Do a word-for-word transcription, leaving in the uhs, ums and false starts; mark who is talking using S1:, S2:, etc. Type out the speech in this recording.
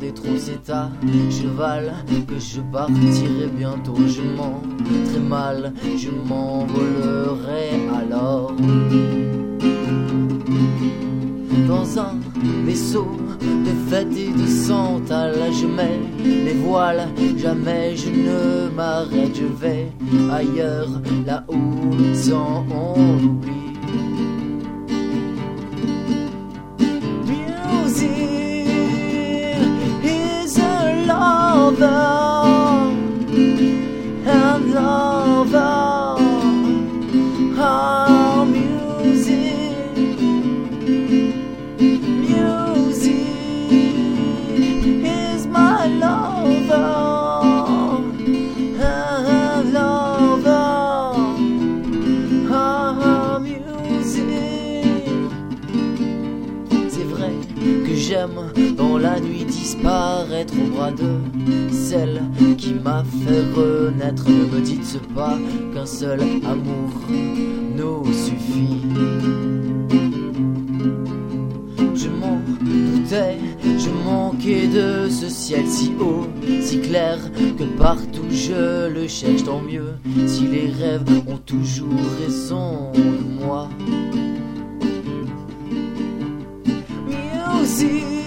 S1: c'est trop, c'est à cheval que je partirai bientôt. Je mens très mal, je m'envolerai alors dans un vaisseau de fête et de santal. Je mets les voiles, jamais je ne m'arrête. Je vais ailleurs, là où le temps on oublie. Music is a lover and lover. Oh, music, music is my lover and lover. Oh, music. C'est vrai que j'aime dans la nuit disparaître au bras de celle qui m'a fait renaître. Ne me dites pas qu'un seul amour nous suffit. Je m'en doutais, je manquais de ce ciel si haut, si clair, que partout je le cherche. Tant mieux si les rêves ont toujours raison de moi. Music